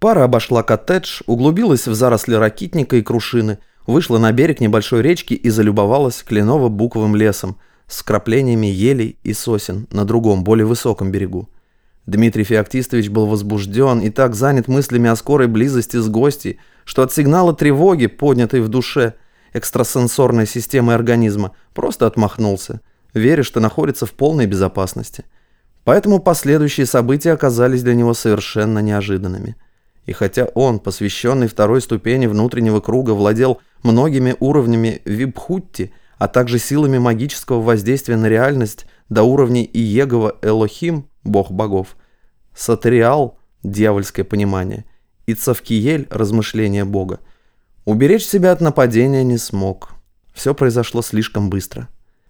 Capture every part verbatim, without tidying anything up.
Пара обошла коттедж, углубилась в заросли ракитника и крушины, вышла на берег небольшой речки и залюбовалась кленово-буковым лесом с вкраплениями елей и сосен на другом, более высоком берегу. Дмитрий Феоктистович был возбужден и так занят мыслями о скорой близости с гостьей, что от сигнала тревоги, поднятой в душе экстрасенсорной системы организма, просто отмахнулся, веря, что находится в полной безопасности. Поэтому последующие события оказались для него совершенно неожиданными. И хотя он, посвященный второй ступени внутреннего круга, владел многими уровнями вибхутти, а также силами магического воздействия на реальность до уровней Иегова Элохим, бог богов, Сатериал, дьявольское понимание, и Цавкиель, размышление бога, уберечь себя от нападения не смог. Все произошло слишком быстро.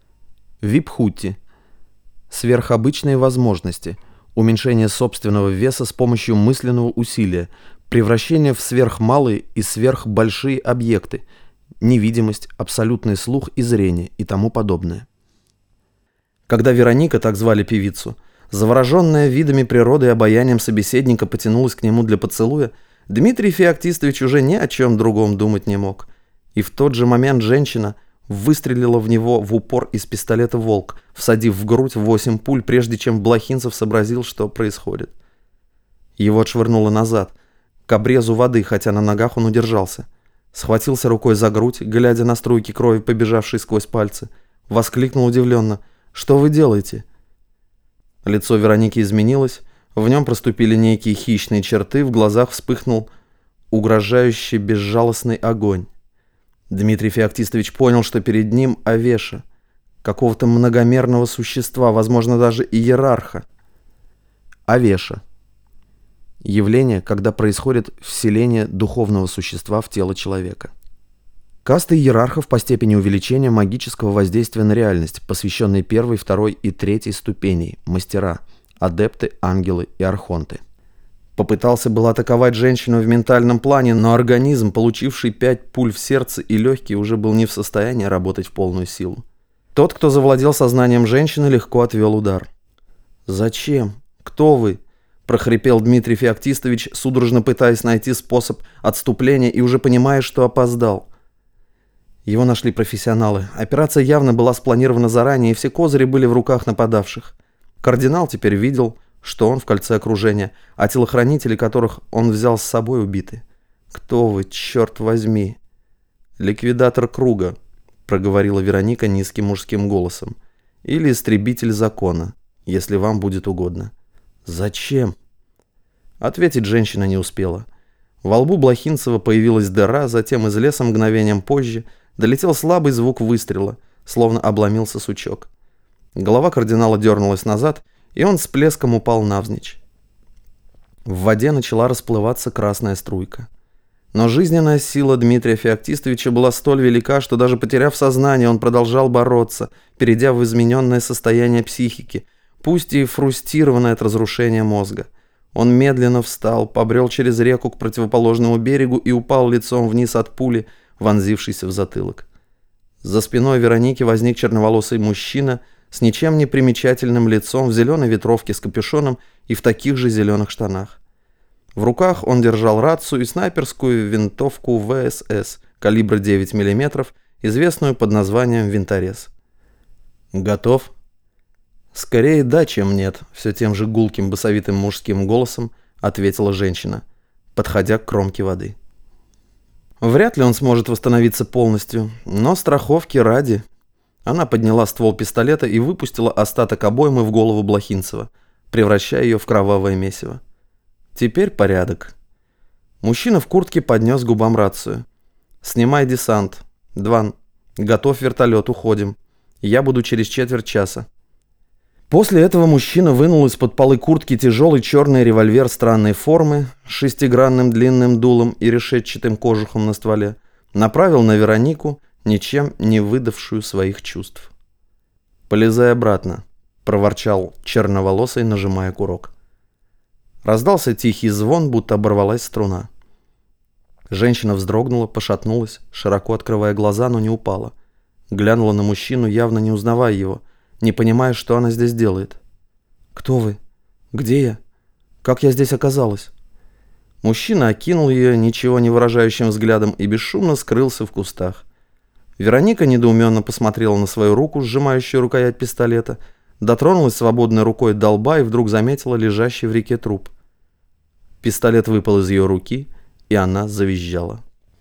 Вибхутти. Сверхобычные возможности. Уменьшение собственного веса с помощью мысленного усилия. Превращение в сверхмалые и сверхбольшие объекты. Невидимость, абсолютный слух и зрение и тому подобное. Когда Вероника, так звали певицу, завороженная видами природы и обаянием собеседника, потянулась к нему для поцелуя, Дмитрий Феоктистович уже ни о чем другом думать не мог. И в тот же момент женщина выстрелила в него в упор из пистолета «Волк», всадив в грудь восемь пуль, прежде чем Блохинцев сообразил, что происходит. Его отшвырнуло назад, к обрезу воды, хотя на ногах он удержался. Схватился рукой за грудь, глядя на струйки крови, побежавшие сквозь пальцы. Воскликнул удивленно: «Что вы делаете?» Лицо Вероники изменилось, в нем проступили некие хищные черты, в глазах вспыхнул угрожающий безжалостный огонь. Дмитрий Феоктистович понял, что перед ним Авеша, какого-то многомерного существа, возможно, даже иерарха. Авеша. Явление, когда происходит вселение духовного существа в тело человека. Касты иерархов по степени увеличения магического воздействия на реальность, посвященные первой, второй и третьей ступеней, мастера, адепты, ангелы и архонты. Попытался был атаковать женщину в ментальном плане, но организм, получивший пять пуль в сердце и легкие, уже был не в состоянии работать в полную силу. Тот, кто завладел сознанием женщины, легко отвел удар. «Зачем? Кто вы?» – прохрипел Дмитрий Феоктистович, судорожно пытаясь найти способ отступления и уже понимая, что опоздал. Его нашли профессионалы. Операция явно была спланирована заранее, и все козыри были в руках нападавших. Кардинал теперь видел, что он в кольце окружения, а телохранители, которых он взял с собой, убиты. «Кто вы, черт возьми?» «Ликвидатор круга», — проговорила Вероника низким мужским голосом. «Или истребитель закона, если вам будет угодно». «Зачем?» Ответить женщина не успела. Во лбу Блохинцева появилась дыра, затем из леса мгновением позже долетел слабый звук выстрела, словно обломился сучок. Голова кардинала дернулась назад, и он с плеском упал навзничь. В воде начала расплываться красная струйка. Но жизненная сила Дмитрия Феоктистовича была столь велика, что даже потеряв сознание, он продолжал бороться, перейдя в измененное состояние психики, пусть и фрустированное от разрушения мозга. Он медленно встал, побрел через реку к противоположному берегу и упал лицом вниз от пули, вонзившейся в затылок. За спиной Вероники возник черноволосый мужчина с ничем не примечательным лицом, в зеленой ветровке с капюшоном и в таких же зеленых штанах. В руках он держал рацию и снайперскую винтовку вэ эс эс калибра девять миллиметров, известную под названием «Винторез». «Готов?» «Скорее да, чем нет», — все тем же гулким басовитым мужским голосом ответила женщина, подходя к кромке воды. Вряд ли он сможет восстановиться полностью, но страховки ради. Она подняла ствол пистолета и выпустила остаток обоймы в голову Блохинцева, превращая ее в кровавое месиво. Теперь порядок. Мужчина в куртке поднес к губам рацию. «Снимай десант. Дван. Готовь вертолет, уходим. Я буду через четверть часа». После этого мужчина вынул из-под полы куртки тяжелый черный револьвер странной формы с шестигранным длинным дулом и решетчатым кожухом на стволе, направил на Веронику, ничем не выдавшую своих чувств. «Полезай обратно», — проворчал черноволосый, нажимая курок. Раздался тихий звон, будто оборвалась струна. Женщина вздрогнула, пошатнулась, широко открывая глаза, но не упала. Глянула на мужчину, явно не узнавая его, не понимая, что она здесь делает. «Кто вы? Где я? Как я здесь оказалась?» Мужчина окинул ее ничего не выражающим взглядом и бесшумно скрылся в кустах. Вероника недоуменно посмотрела на свою руку, сжимающую рукоять пистолета, дотронулась свободной рукой до лба и вдруг заметила лежащий в реке труп. Пистолет выпал из ее руки, и она завизжала.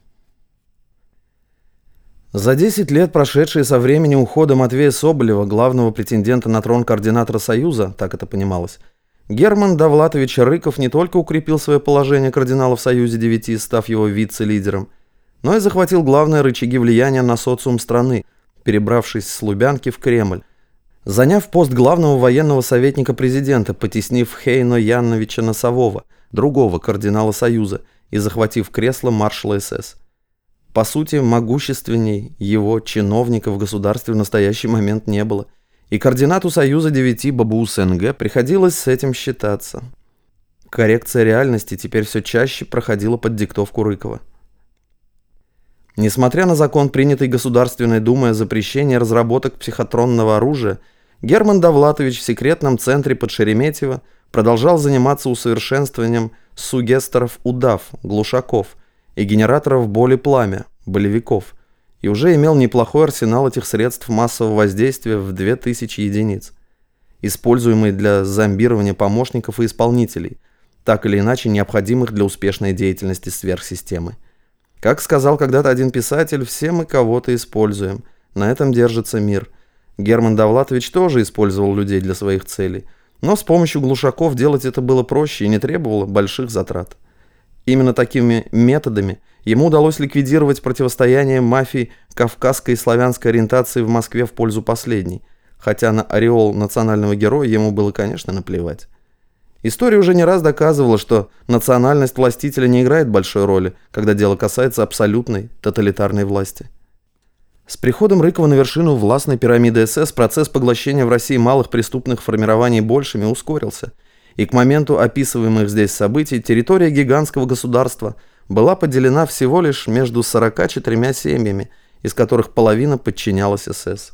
За десять лет, прошедшие со времени ухода Матвея Соболева, главного претендента на трон координатора Союза, так это понималось, Герман Довлатович Рыков не только укрепил свое положение кардинала в Союзе девяти, став его вице-лидером, но и захватил главные рычаги влияния на социум страны, перебравшись с Лубянки в Кремль, заняв пост главного военного советника президента, потеснив Хейно Яновича Носового, другого кардинала Союза, и захватив кресло маршала СС. По сути, могущественней его чиновника в государстве в настоящий момент не было, и координату Союза девяти Бабуусенге приходилось с этим считаться. Коррекция реальности теперь все чаще проходила под диктовку Рыкова. Несмотря на закон, принятый Государственной Думой о запрещении разработок психотронного оружия, Герман Довлатович в секретном центре под Шереметьево продолжал заниматься усовершенствованием сугесторов удав, глушаков и генераторов боли пламя, болевиков, и уже имел неплохой арсенал этих средств массового воздействия в две тысячи единиц, используемые для зомбирования помощников и исполнителей, так или иначе необходимых для успешной деятельности сверхсистемы. Как сказал когда-то один писатель, все мы кого-то используем, на этом держится мир. Герман Довлатович тоже использовал людей для своих целей, но с помощью глушаков делать это было проще и не требовало больших затрат. Именно такими методами ему удалось ликвидировать противостояние мафии кавказской и славянской ориентации в Москве в пользу последней, хотя на ореол национального героя ему было, конечно, наплевать. История уже не раз доказывала, что национальность властителя не играет большой роли, когда дело касается абсолютной тоталитарной власти. С приходом Рыкова на вершину властной пирамиды СС процесс поглощения в России малых преступных формирований большими ускорился, и к моменту описываемых здесь событий территория гигантского государства была поделена всего лишь между сорока четырьмя семьями, из которых половина подчинялась СС.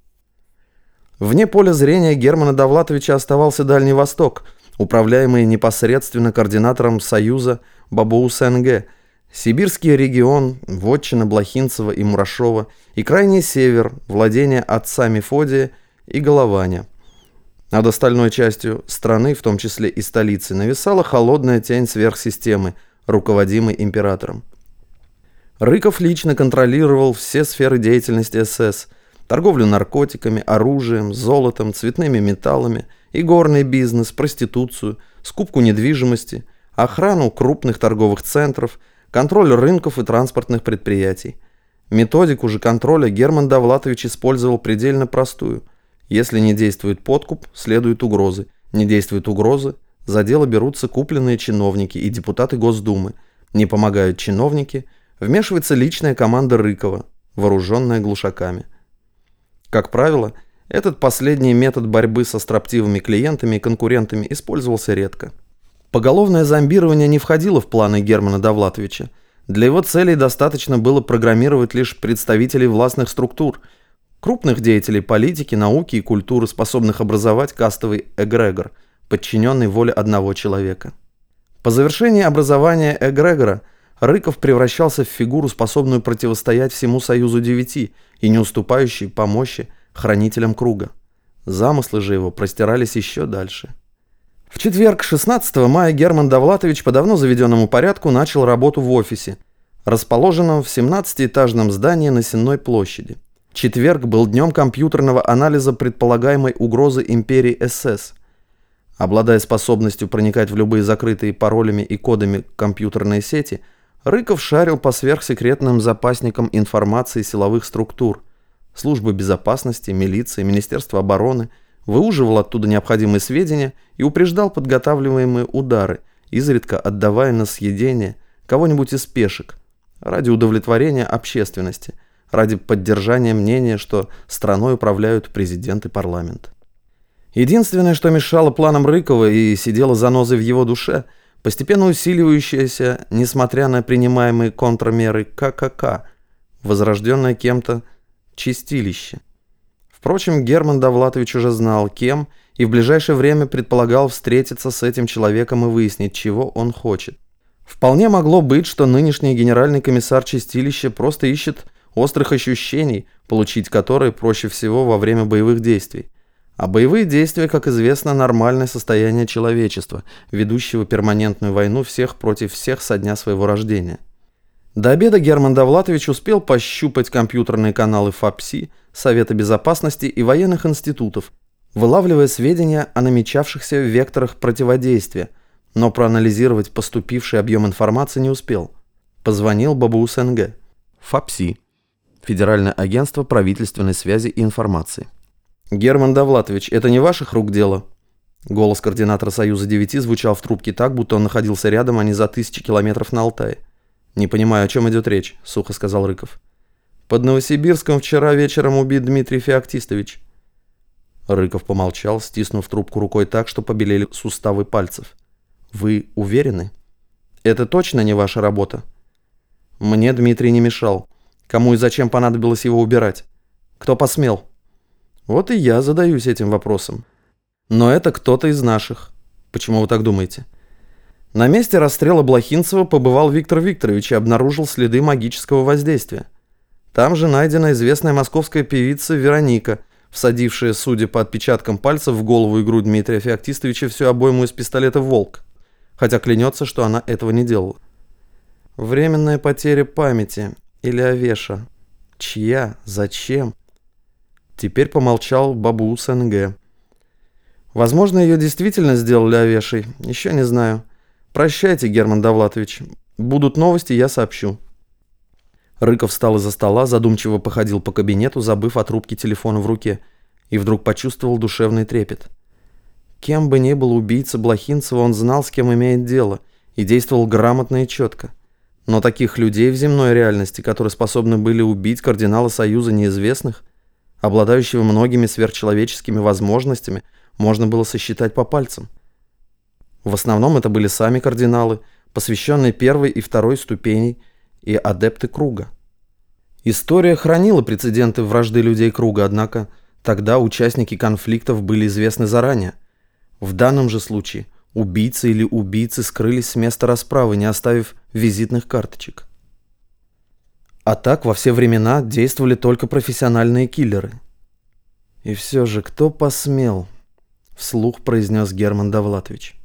Вне поля зрения Германа Довлатовича оставался Дальний Восток, управляемый непосредственно координатором Союза Бабуусенге, Сибирский регион, вотчина Блохинцева и Мурашова, и крайний север, владения отца Мефодия и Голованя. Над остальной частью страны, в том числе и столицы, нависала холодная тень сверхсистемы, руководимой императором. Рыков лично контролировал все сферы деятельности СС: торговлю наркотиками, оружием, золотом, цветными металлами, игорный бизнес, проституцию, скупку недвижимости, охрану крупных торговых центров, контроль рынков и транспортных предприятий. Методику же контроля Герман Довлатович использовал предельно простую. Если не действует подкуп, следуют угрозы. Не действуют угрозы, за дело берутся купленные чиновники и депутаты Госдумы. Не помогают чиновники, вмешивается личная команда Рыкова, вооруженная глушаками. Как правило, этот последний метод борьбы со строптивыми клиентами и конкурентами использовался редко. Поголовное зомбирование не входило в планы Германа Довлатовича. Для его целей достаточно было программировать лишь представителей властных структур, крупных деятелей политики, науки и культуры, способных образовать кастовый эгрегор, подчиненный воле одного человека. По завершении образования эгрегора Рыков превращался в фигуру, способную противостоять всему Союзу девяти и не уступающей по мощи хранителям круга. Замыслы же его простирались еще дальше. В четверг, шестнадцатого мая, Герман Довлатович по давно заведенному порядку начал работу в офисе, расположенном в семнадцатиэтажном здании на Сенной площади. Четверг был днем компьютерного анализа предполагаемой угрозы империи СС. Обладая способностью проникать в любые закрытые паролями и кодами компьютерные сети, Рыков шарил по сверхсекретным запасникам информации силовых структур, службы безопасности, милиции, Министерства обороны, выуживал оттуда необходимые сведения и упреждал подготавливаемые удары, изредка отдавая на съедение кого-нибудь из пешек, ради удовлетворения общественности, ради поддержания мнения, что страной управляют президент и парламент. Единственное, что мешало планам Рыкова и сидело занозой в его душе, постепенно усиливающееся, несмотря на принимаемые контрмеры, ККК, возрожденное кем-то чистилище. Впрочем, Герман Довлатович уже знал, кем, и в ближайшее время предполагал встретиться с этим человеком и выяснить, чего он хочет. Вполне могло быть, что нынешний генеральный комиссар чистилища просто ищет острых ощущений, получить которые проще всего во время боевых действий. А боевые действия, как известно, нормальное состояние человечества, ведущего перманентную войну всех против всех со дня своего рождения. До обеда Герман Довлатович успел пощупать компьютерные каналы ФАПСИ, Совета Безопасности и военных институтов, вылавливая сведения о намечавшихся векторах противодействия, но проанализировать поступивший объем информации не успел. Позвонил БАБУ-СНГ. ФАПСИ. Федеральное агентство правительственной связи и информации. «Герман Довлатович, это не ваших рук дело?» Голос координатора Союза девяти звучал в трубке так, будто он находился рядом, а не за тысячи километров на Алтае. «Не понимаю, о чем идет речь», — сухо сказал Рыков. «Под Новосибирском вчера вечером убит Дмитрий Феоктистович». Рыков помолчал, стиснув трубку рукой так, что побелели суставы пальцев. «Вы уверены? Это точно не ваша работа?» «Мне Дмитрий не мешал. Кому и зачем понадобилось его убирать? Кто посмел?» «Вот и я задаюсь этим вопросом. Но это кто-то из наших. Почему вы так думаете?» На месте расстрела Блохинцева побывал Виктор Викторович и обнаружил следы магического воздействия. Там же найдена известная московская певица Вероника, всадившая, судя по отпечаткам пальцев, в голову и грудь Дмитрия Феоктистовича всю обойму из пистолета «Волк», хотя клянется, что она этого не делала. Временная потеря памяти или Овеша. Чья? Зачем? Теперь помолчал БАБУ-СНГ. Возможно, ее действительно сделали Овешей. Еще не знаю. Прощайте, Герман Довлатович. Будут новости, я сообщу. Рыков встал из-за стола, задумчиво походил по кабинету, забыв о трубке телефона в руке, и вдруг почувствовал душевный трепет. Кем бы ни был убийца Блохинцева, он знал, с кем имеет дело, и действовал грамотно и четко. Но таких людей в земной реальности, которые способны были убить кардинала Союза неизвестных, обладающего многими сверхчеловеческими возможностями, можно было сосчитать по пальцам. В основном это были сами кардиналы, посвященные первой и второй ступеней, и адепты Круга. История хранила прецеденты вражды людей Круга, однако тогда участники конфликтов были известны заранее. В данном же случае убийцы или убийцы скрылись с места расправы, не оставив визитных карточек. А так во все времена действовали только профессиональные киллеры. И все же, кто посмел? Вслух произнес Герман Довлатович.